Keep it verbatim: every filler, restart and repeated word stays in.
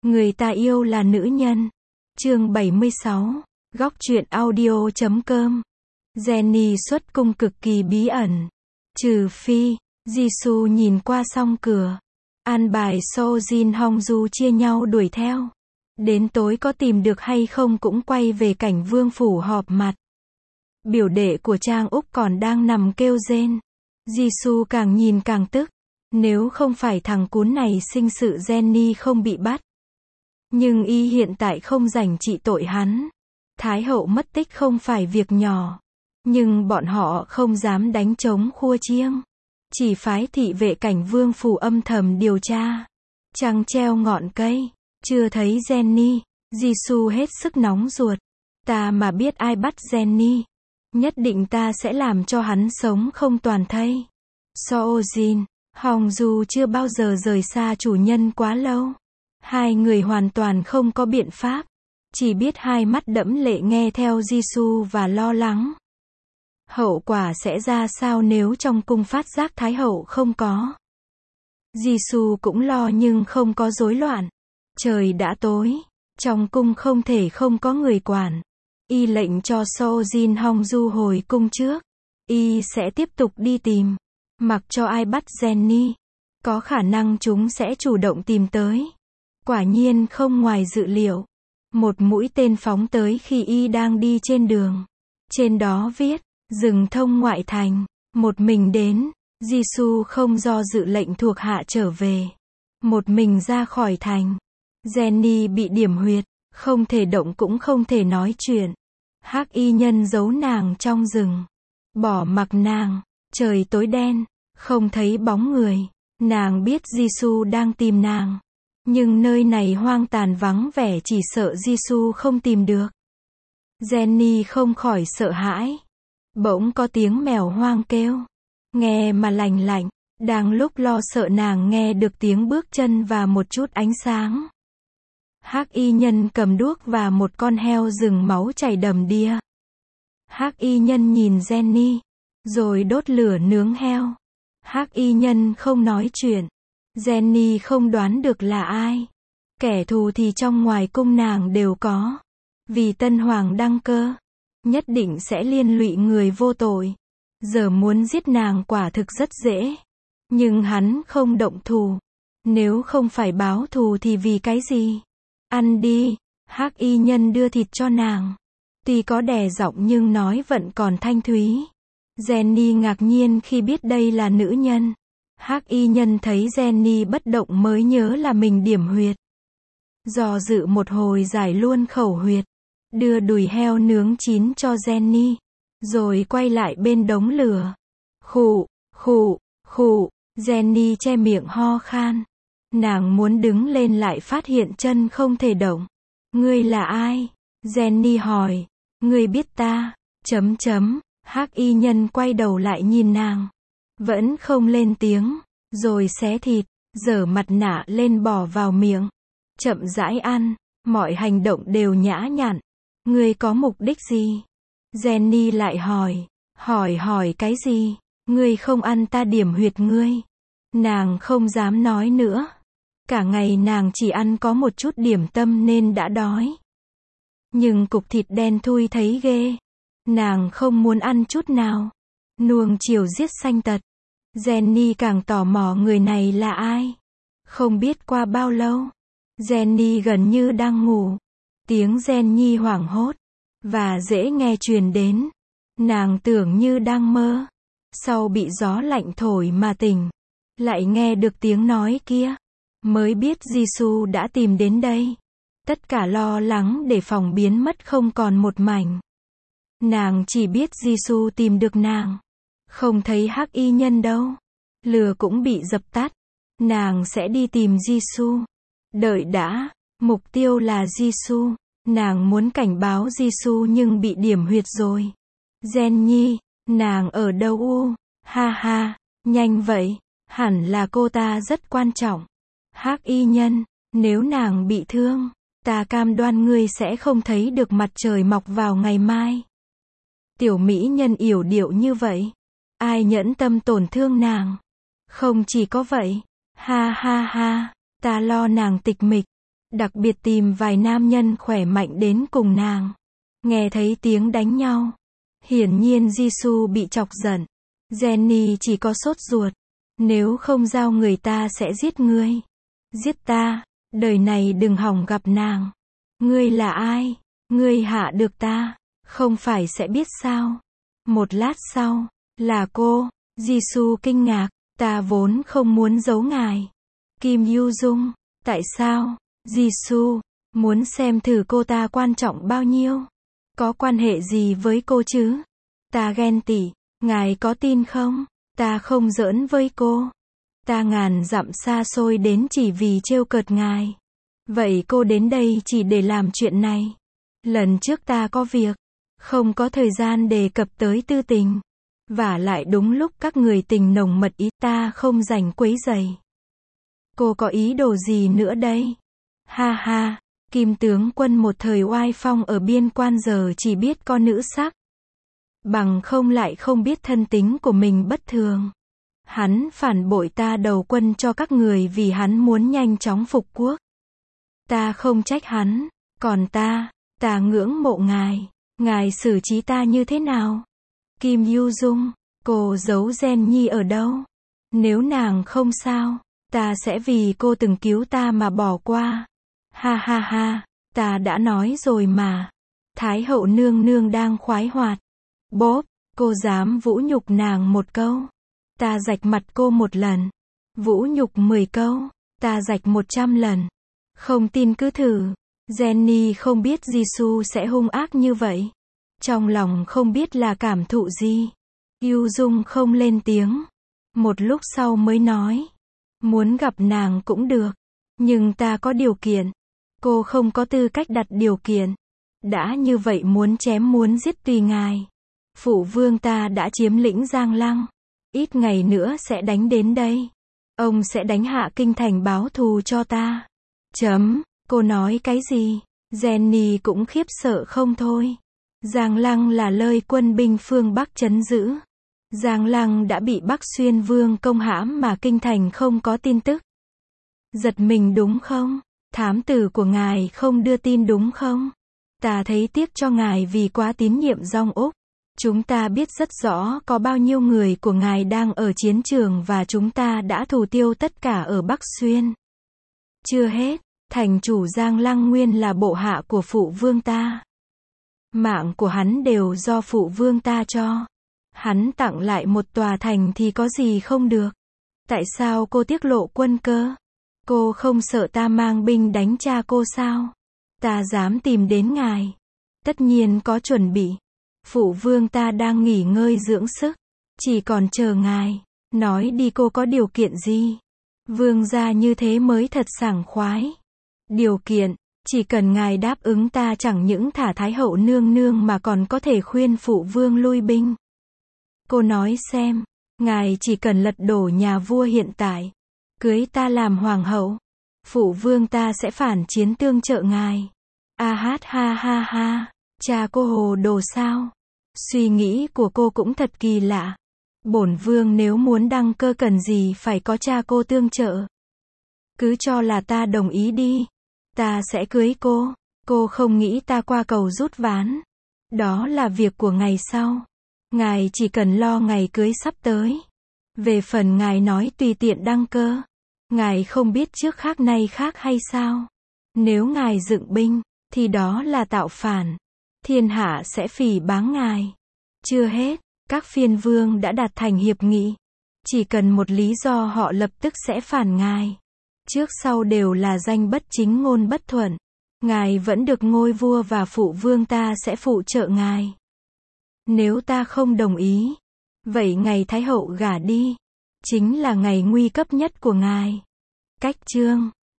Người ta yêu là nữ nhân. Chương bảy mươi sáu. Góc truyện audio chấm com. Jenny xuất cung cực kỳ bí ẩn. Trừ phi, Jisoo nhìn qua song cửa. An bài So Jin Hongju chia nhau đuổi theo. Đến tối có tìm được hay không cũng quay về cảnh vương phủ họp mặt. Biểu đệ của Trang Úc còn đang nằm kêu rên. Jisoo càng nhìn càng tức. Nếu không phải thằng cún này sinh sự Jenny không bị bắt. Nhưng y hiện tại không rảnh trị tội hắn. Thái hậu mất tích không phải việc nhỏ. Nhưng bọn họ không dám đánh trống khua chiêng. Chỉ phái thị vệ cảnh vương phủ âm thầm điều tra. Trăng treo ngọn cây. Chưa thấy Jenny. Jisoo hết sức nóng ruột. Ta mà biết ai bắt Jenny. Nhất định ta sẽ làm cho hắn sống không toàn thây. So Jin Hongju chưa bao giờ rời xa chủ nhân quá lâu. Hai người hoàn toàn không có biện pháp. Chỉ biết hai mắt đẫm lệ nghe theo Jisoo và lo lắng. Hậu quả sẽ ra sao nếu trong cung phát giác Thái hậu không có. Jisoo cũng lo nhưng không có rối loạn. Trời đã tối. Trong cung không thể không có người quản. Y lệnh cho So Jin Hongju hồi cung trước. Y sẽ tiếp tục đi tìm. Mặc cho ai bắt Jenny. Có khả năng chúng sẽ chủ động tìm tới. Quả nhiên không ngoài dự liệu. Một mũi tên phóng tới khi y đang đi trên đường. Trên đó viết, rừng thông ngoại thành, một mình đến. Jisoo không do dự lệnh thuộc hạ trở về. Một mình ra khỏi thành. Jenny bị điểm huyệt, không thể động cũng không thể nói chuyện. Hắc y nhân giấu nàng trong rừng. Bỏ mặc nàng, trời tối đen, không thấy bóng người. Nàng biết Jisoo đang tìm nàng. Nhưng nơi này hoang tàn vắng vẻ chỉ sợ Jisoo không tìm được. Jenny không khỏi sợ hãi. Bỗng có tiếng mèo hoang kêu. Nghe mà lành lạnh. Đang lúc lo sợ nàng nghe được tiếng bước chân và một chút ánh sáng. Hắc y nhân cầm đuốc và một con heo rừng máu chảy đầm đìa. Hắc y nhân nhìn Jenny. Rồi đốt lửa nướng heo. Hắc y nhân không nói chuyện. Jenny không đoán được là ai. Kẻ thù thì trong ngoài cung nàng đều có. Vì tân hoàng đăng cơ. Nhất định sẽ liên lụy người vô tội. Giờ muốn giết nàng quả thực rất dễ. Nhưng hắn không động thù. Nếu không phải báo thù thì vì cái gì? Ăn đi. Hắc y nhân đưa thịt cho nàng. Tuy có đè giọng nhưng nói vẫn còn thanh thúy. Jenny ngạc nhiên khi biết đây là nữ nhân. Hắc y nhân thấy Jenny bất động mới nhớ là mình điểm huyệt. Do dự một hồi giải luôn khẩu huyệt. Đưa đùi heo nướng chín cho Jenny. Rồi quay lại bên đống lửa. Khụ, khụ, khụ. Jenny che miệng ho khan. Nàng muốn đứng lên lại phát hiện chân không thể động. Ngươi là ai? Jenny hỏi. Ngươi biết ta? Chấm chấm. Hắc y nhân quay đầu lại nhìn nàng. Vẫn không lên tiếng. Rồi xé thịt. Giở mặt nạ lên bỏ vào miệng. Chậm rãi ăn. Mọi hành động đều nhã nhặn. Ngươi có mục đích gì? Jenny lại hỏi. Hỏi hỏi cái gì? Ngươi không ăn ta điểm huyệt ngươi. Nàng không dám nói nữa. Cả ngày nàng chỉ ăn có một chút điểm tâm nên đã đói. Nhưng cục thịt đen thui thấy ghê. Nàng không muốn ăn chút nào. Nuông chiều giết sanh tật. Jenny càng tò mò người này là ai. Không biết qua bao lâu. Jenny gần như đang ngủ. Tiếng Jenny hoảng hốt. Và dễ nghe truyền đến. Nàng tưởng như đang mơ. Sau bị gió lạnh thổi mà tỉnh. Lại nghe được tiếng nói kia. Mới biết Jisoo đã tìm đến đây. Tất cả lo lắng để phòng biến mất không còn một mảnh. Nàng chỉ biết Jisoo tìm được nàng. Không thấy hắc y nhân đâu. Lửa cũng bị dập tắt. Nàng sẽ đi tìm Jisoo. Đợi đã. Mục tiêu là Jisoo. Nàng muốn cảnh báo Jisoo nhưng bị điểm huyệt rồi. Jenny, nàng ở đâu u? Ha ha, nhanh vậy. Hẳn là cô ta rất quan trọng. Hắc y nhân, nếu nàng bị thương, ta cam đoan ngươi sẽ không thấy được mặt trời mọc vào ngày mai. Tiểu mỹ nhân yểu điệu như vậy. Ai nhẫn tâm tổn thương nàng? Không chỉ có vậy. Ha ha ha, ta lo nàng tịch mịch. Đặc biệt tìm vài nam nhân khỏe mạnh đến cùng nàng. Nghe thấy tiếng đánh nhau. Hiển nhiên Jisoo bị chọc giận. Jenny chỉ có sốt ruột. Nếu không giao người ta sẽ giết ngươi. Giết ta, đời này đừng hỏng gặp nàng. Ngươi là ai? Ngươi hạ được ta, không phải sẽ biết sao? Một lát sau, là cô. Jisoo kinh ngạc, ta vốn không muốn giấu ngài. Kim Yu Dung, tại sao? Jisoo, muốn xem thử cô ta quan trọng bao nhiêu? Có quan hệ gì với cô chứ? Ta ghen tị, ngài có tin không? Ta không giỡn với cô. Ta ngàn dặm xa xôi đến chỉ vì trêu cợt ngài. Vậy cô đến đây chỉ để làm chuyện này. Lần trước ta có việc, không có thời gian đề cập tới tư tình. Vả lại đúng lúc các người tình nồng mật ý, ta không rảnh quấy rầy. Cô có ý đồ gì nữa đây? Ha ha, Kim tướng quân một thời oai phong ở biên quan giờ chỉ biết có nữ sắc. Bằng không lại không biết thân tính của mình bất thường. Hắn phản bội ta đầu quân cho các người vì hắn muốn nhanh chóng phục quốc. Ta không trách hắn, còn ta, ta ngưỡng mộ ngài. Ngài xử trí ta như thế nào? Kim Yu Dung, cô giấu Gen Nhi ở đâu? Nếu nàng không sao, ta sẽ vì cô từng cứu ta mà bỏ qua. Ha ha ha, ta đã nói rồi mà. Thái hậu nương nương đang khoái hoạt. Bốp, cô dám vũ nhục nàng một câu. Ta rạch mặt cô một lần. Vũ nhục mười câu. Ta rạch một trăm lần. Không tin cứ thử. Jenny không biết Jisoo sẽ hung ác như vậy. Trong lòng không biết là cảm thụ gì. Yu Dung không lên tiếng. Một lúc sau mới nói. Muốn gặp nàng cũng được. Nhưng ta có điều kiện. Cô không có tư cách đặt điều kiện. Đã như vậy muốn chém muốn giết tùy ngài. Phụ vương ta đã chiếm lĩnh Giang Lăng. Ít ngày nữa sẽ đánh đến đây. Ông sẽ đánh hạ kinh thành báo thù cho ta. Chấm, cô nói cái gì? Jenny cũng khiếp sợ không thôi. Giang Lăng là nơi quân binh phương Bắc trấn giữ. Giang Lăng đã bị Bắc Xuyên Vương công hãm mà kinh thành không có tin tức. Giật mình đúng không? Thám tử của ngài không đưa tin đúng không? Ta thấy tiếc cho ngài vì quá tín nhiệm Dong Úc. Chúng ta biết rất rõ có bao nhiêu người của ngài đang ở chiến trường và chúng ta đã thủ tiêu tất cả ở Bắc Xuyên. Chưa hết, thành chủ Giang Lăng nguyên là bộ hạ của phụ vương ta. Mạng của hắn đều do phụ vương ta cho. Hắn tặng lại một tòa thành thì có gì không được. Tại sao cô tiết lộ quân cơ? Cô không sợ ta mang binh đánh cha cô sao? Ta dám tìm đến ngài. Tất nhiên có chuẩn bị. Phụ vương ta đang nghỉ ngơi dưỡng sức. Chỉ còn chờ ngài. Nói đi cô có điều kiện gì? Vương gia như thế mới thật sảng khoái. Điều kiện, chỉ cần ngài đáp ứng ta chẳng những thả Thái hậu nương nương mà còn có thể khuyên phụ vương lui binh. Cô nói xem, ngài chỉ cần lật đổ nhà vua hiện tại. Cưới ta làm hoàng hậu. Phụ vương ta sẽ phản chiến tương trợ ngài. A hát ha ha ha. Cha cô hồ đồ sao? Suy nghĩ của cô cũng thật kỳ lạ. Bổn vương nếu muốn đăng cơ cần gì phải có cha cô tương trợ. Cứ cho là ta đồng ý đi. Ta sẽ cưới cô. Cô không nghĩ ta qua cầu rút ván. Đó là việc của ngày sau. Ngài chỉ cần lo ngày cưới sắp tới. Về phần ngài nói tùy tiện đăng cơ. Ngài không biết trước khác nay khác hay sao? Nếu ngài dựng binh, thì đó là tạo phản. Thiên hạ sẽ phỉ báng ngài. Chưa hết, các phiên vương đã đạt thành hiệp nghị. Chỉ cần một lý do họ lập tức sẽ phản ngài. Trước sau đều là danh bất chính ngôn bất thuận. Ngài vẫn được ngôi vua và phụ vương ta sẽ phụ trợ ngài. Nếu ta không đồng ý, vậy ngày Thái hậu gả đi, chính là ngày nguy cấp nhất của ngài. Cách chương